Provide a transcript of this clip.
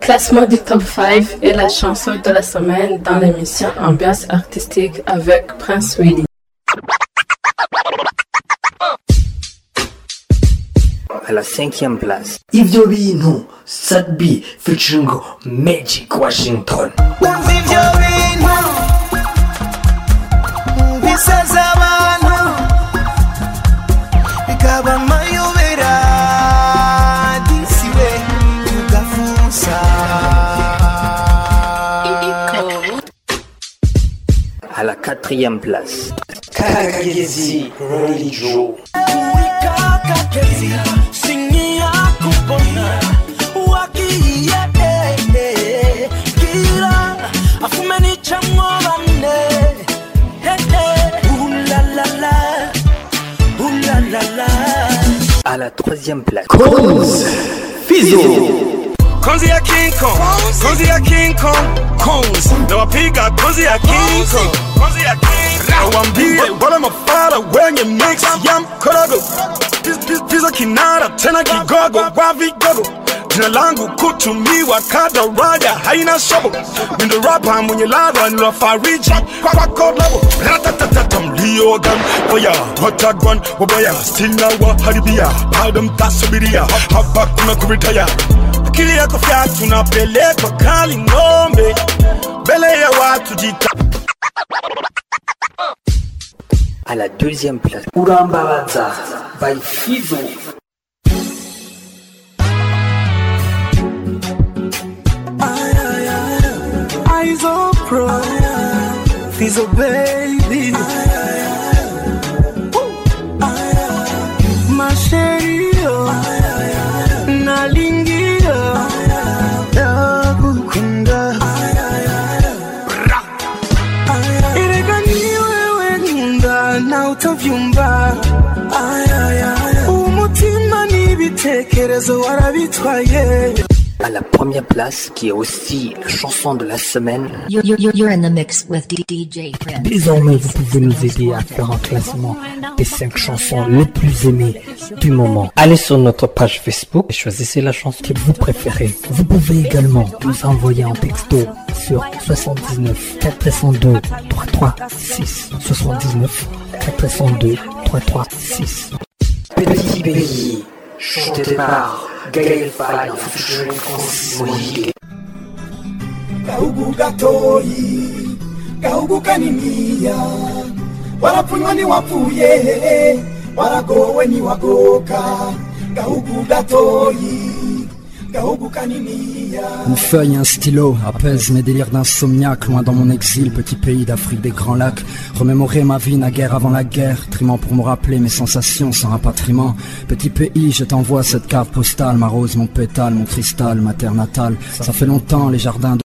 Classement du top 5 et la chanson de la semaine dans l'émission Ambiance artistique avec Prince Willy. À la 5e place, Ivyobino Sadbi featuring Magic Washington. à la 4e place, Kakagezi Religion. à la 3e place, Konz Fizo. Konzi ya King Kong, Konzi ya King Kong, Konz. No apiga Konzi ya King Kong, Konzi ya King Kong. Wambie wala mafala wenye mix yam korogo. Pizza kinara tena kigogo wa vigogo. Jina langu kutumiwa kada raya haina shobo. Mindo rapa mwenye ladha nila fariji kwa code level. Ratatatata mlio gun Oya hotagwan wabaya stina wa haribia. Adam tasubiria hapa kuna kuritaya. Akili yako fya tunapelekwa kali ngombe mbele ya watu jita. à la 2e place, Urambabaza by Fizo. Eyes on pro, Fizo baby. Masherio, nalingia, yakukunda. Iregani wewe nunda na utavyumva. Umutima n'ibitekerezo warabitwaye. à la 1e place qui est aussi la chanson de la semaine. You're in the mix with DJ Prince. Désormais, vous pouvez nous aider à faire un classement des 5 chansons les plus aimées du moment. Allez sur notre page Facebook et choisissez la chanson que vous préférez. Vous pouvez également nous envoyer un texto sur 79 402 336 79 402 336. Petit pays, chanté par Gaël Faye, featuring Francis Moïse. Kaugu gatoi, kaugu kaniniya, warapunywa ni wapuye, waragowe ni wagoka, kaugu gatoi, kaugu kaniniya. Une feuille, un stylo, apaise mes délires d'insomniaque. Loin dans mon exil, petit pays d'Afrique des grands lacs. Remémorer ma vie naguère avant la guerre. Trimant pour me rappeler mes sensations sans rapatriement. Petit pays, je t'envoie cette carte postale. Ma rose, mon pétale, mon cristal, ma terre natale. Ça fait longtemps les jardins de